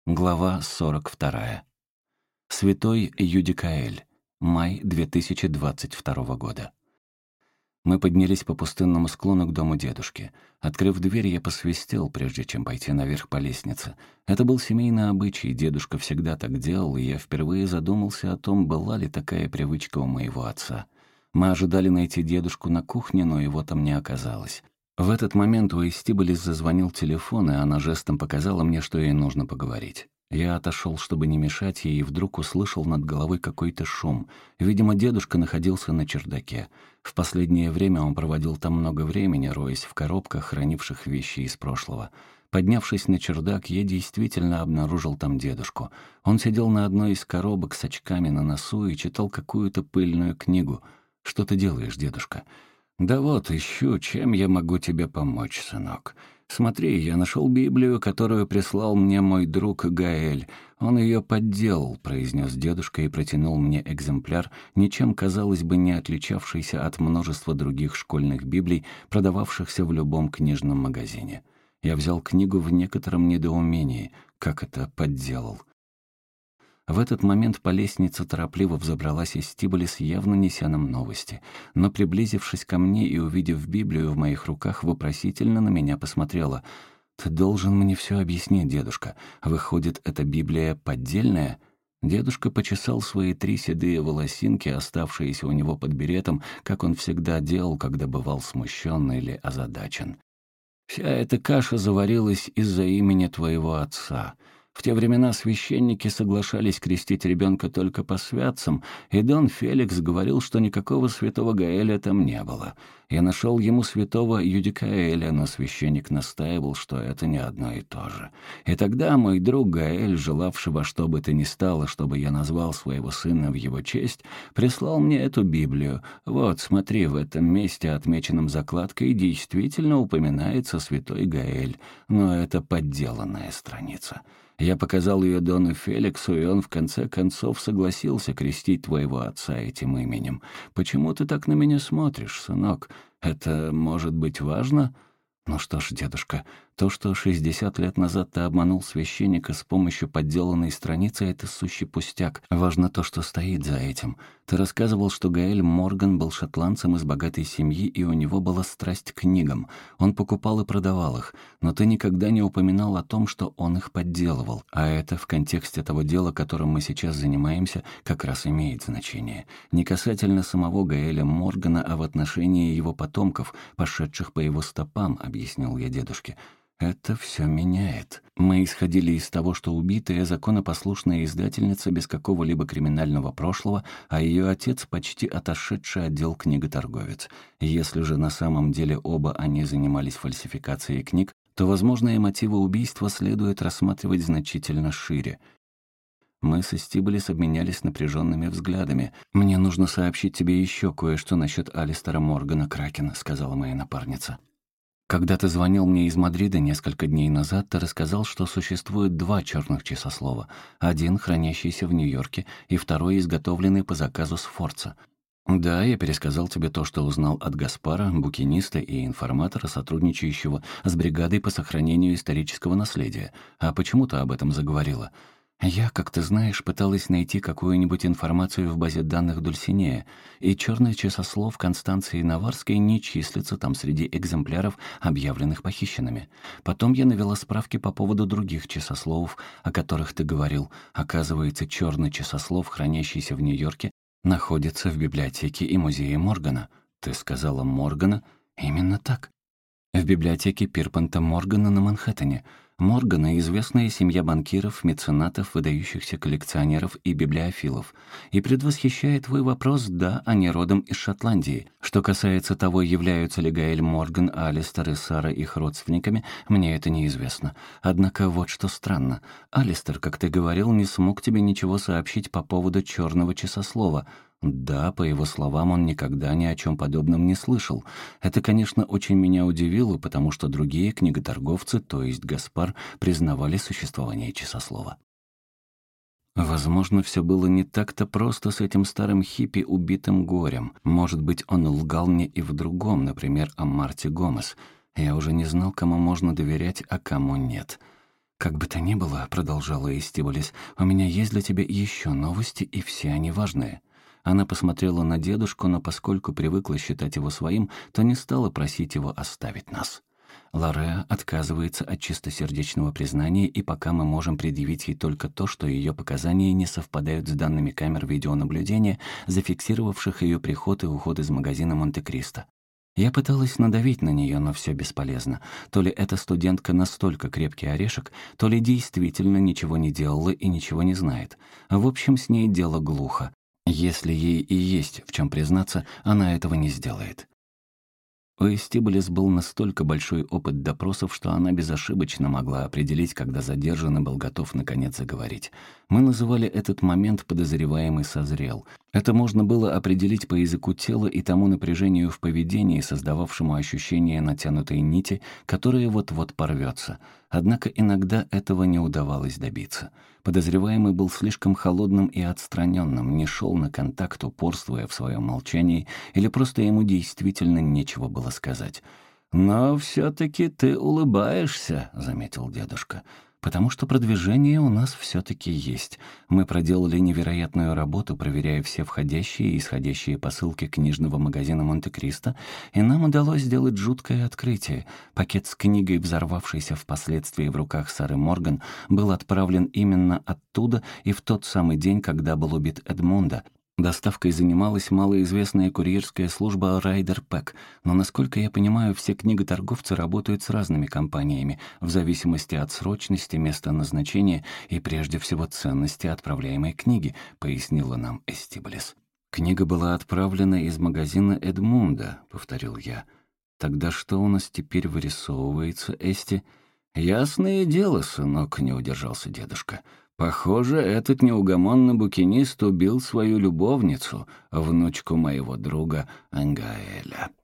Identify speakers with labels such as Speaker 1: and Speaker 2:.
Speaker 1: Глава 42. Святой Юдикаэль. Май 2022 года. Мы поднялись по пустынному склону к дому дедушки. Открыв дверь, я посвистел, прежде чем пойти наверх по лестнице. Это был семейный обычай, дедушка всегда так делал, и я впервые задумался о том, была ли такая привычка у моего отца. Мы ожидали найти дедушку на кухне, но его там не оказалось. В этот момент у Эстибалис зазвонил телефон, и она жестом показала мне, что ей нужно поговорить. Я отошел, чтобы не мешать ей, и вдруг услышал над головой какой-то шум. Видимо, дедушка находился на чердаке. В последнее время он проводил там много времени, роясь в коробках, хранивших вещи из прошлого. Поднявшись на чердак, я действительно обнаружил там дедушку. Он сидел на одной из коробок с очками на носу и читал какую-то пыльную книгу. «Что ты делаешь, дедушка?» «Да вот, ищу, чем я могу тебе помочь, сынок. Смотри, я нашел Библию, которую прислал мне мой друг Гаэль. Он ее подделал», — произнес дедушка и протянул мне экземпляр, ничем, казалось бы, не отличавшийся от множества других школьных Библий, продававшихся в любом книжном магазине. Я взял книгу в некотором недоумении. Как это подделал? В этот момент по лестнице торопливо взобралась Эстибалис, явно неся нам новости. Но, приблизившись ко мне и увидев Библию в моих руках, вопросительно на меня посмотрела. «Ты должен мне все объяснить, дедушка. Выходит, эта Библия поддельная?» Дедушка почесал свои 3 седые волосинки, оставшиеся у него под беретом, как он всегда делал, когда бывал смущен или озадачен. «Вся эта каша заварилась из-за имени твоего отца. В те времена священники соглашались крестить ребенка только по святцам, и Дон Феликс говорил, что никакого святого Гаэля там не было. Я нашел ему святого Юдикаэля, но священник настаивал, что это не одно и то же. И тогда мой друг Гаэль, желавший во что бы то ни стало, чтобы я назвал своего сына в его честь, прислал мне эту Библию. Вот, смотри, в этом месте, отмеченном закладкой, действительно упоминается святой Гаэль, но это подделанная страница. Я показал ее Дону Феликсу, и он в конце концов согласился крестить твоего отца этим именем. Почему ты так на меня смотришь, сынок? Это может быть важно?» «Ну что ж, дедушка, то, что 60 лет назад ты обманул священника с помощью подделанной страницы, это сущий пустяк. Важно то, что стоит за этим. Ты рассказывал, что Гаэль Морган был шотландцем из богатой семьи, и у него была страсть к книгам. Он покупал и продавал их, но ты никогда не упоминал о том, что он их подделывал. А это в контексте того дела, которым мы сейчас занимаемся, как раз имеет значение. Не касательно самого Гаэля Моргана, а в отношении его потомков, пошедших по его стопам», — объяснил я дедушке. «Это все меняет. Мы исходили из того, что убитая законопослушная издательница без какого-либо криминального прошлого, а ее отец почти отошедший отдел книготорговец. Если же на самом деле оба они занимались фальсификацией книг, то возможные мотивы убийства следует рассматривать значительно шире». Мы с Эстибалис обменялись напряженными взглядами. «Мне нужно сообщить тебе еще кое-что насчет Алистера Моргана Кракена», — сказала моя напарница. «Когда ты звонил мне из Мадрида несколько дней назад, ты рассказал, что существует 2 черных часослова. Один, хранящийся в Нью-Йорке, и второй, изготовленный по заказу Сфорца. Да, я пересказал тебе то, что узнал от Гаспара, букиниста и информатора, сотрудничающего с бригадой по сохранению исторического наследия. А почему ты об этом заговорила?» «Я, как ты знаешь, пыталась найти какую-нибудь информацию в базе данных Дульсинея, и черный часослов Констанции Наварской не числится там среди экземпляров, объявленных похищенными. Потом я навела справки по поводу других часословов, о которых ты говорил. Оказывается, черный часослов, хранящийся в Нью-Йорке, находится в библиотеке и музее Моргана». «Ты сказала Моргана?» «Именно так. В библиотеке Пирпанта Моргана на Манхэттене. Морганы — известная семья банкиров, меценатов, выдающихся коллекционеров и библиофилов. И предвосхищая твой вопрос, да, они родом из Шотландии. Что касается того, являются ли Гаэль Морган, Алистер и Сара их родственниками, мне это неизвестно. Однако вот что странно. Алистер, как ты говорил, не смог тебе ничего сообщить по поводу черного часослова. Да, по его словам, он никогда ни о чем подобном не слышал. Это, конечно, очень меня удивило, потому что другие книготорговцы, то есть Гаспар, признавали существование часослова. Возможно, все было не так-то просто с этим старым хиппи, убитым горем. Может быть, он лгал мне и в другом, например, о Марте Гомес. Я уже не знал, кому можно доверять, а кому нет. «Как бы то ни было», — продолжала Эстибалис, — «у меня есть для тебя еще новости, и все они важные». Она посмотрела на дедушку, но поскольку привыкла считать его своим, то не стала просить его оставить нас. Лореа отказывается от чистосердечного признания, и пока мы можем предъявить ей только то, что ее показания не совпадают с данными камер видеонаблюдения, зафиксировавших ее приход и уход из магазина Монте-Кристо. Я пыталась надавить на нее, но все бесполезно. То ли эта студентка настолько крепкий орешек, то ли действительно ничего не делала и ничего не знает. В общем, с ней дело глухо. Если ей и есть в чем признаться, она этого не сделает. У Эстибалис был настолько большой опыт допросов, что она безошибочно могла определить, когда задержанный был готов наконец заговорить. Мы называли этот момент «подозреваемый созрел». Это можно было определить по языку тела и тому напряжению в поведении, создававшему ощущение натянутой нити, которая вот-вот порвется. Однако иногда этого не удавалось добиться. Подозреваемый был слишком холодным и отстраненным, не шел на контакт, упорствуя в своем молчании, или просто ему действительно нечего было сказать. «Но все-таки ты улыбаешься», — заметил дедушка. «Потому что продвижение у нас все-таки есть. Мы проделали невероятную работу, проверяя все входящие и исходящие посылки книжного магазина Монте-Кристо, и нам удалось сделать жуткое открытие. Пакет с книгой, взорвавшийся впоследствии в руках Сары Морган, был отправлен именно оттуда и в тот самый день, когда был убит Эдмундо. Доставкой занималась малоизвестная курьерская служба Ryder Pack, но, насколько я понимаю, все книготорговцы работают с разными компаниями, в зависимости от срочности, места назначения и, прежде всего, ценности отправляемой книги», — пояснила нам Эстибалис. «Книга была отправлена из магазина Эдмунда», — повторил я. «Тогда что у нас теперь вырисовывается, Эсти?» «Ясное дело, сынок», — не удержался дедушка. «Похоже, этот неугомонный букинист убил свою любовницу, внучку моего друга Ангаэля».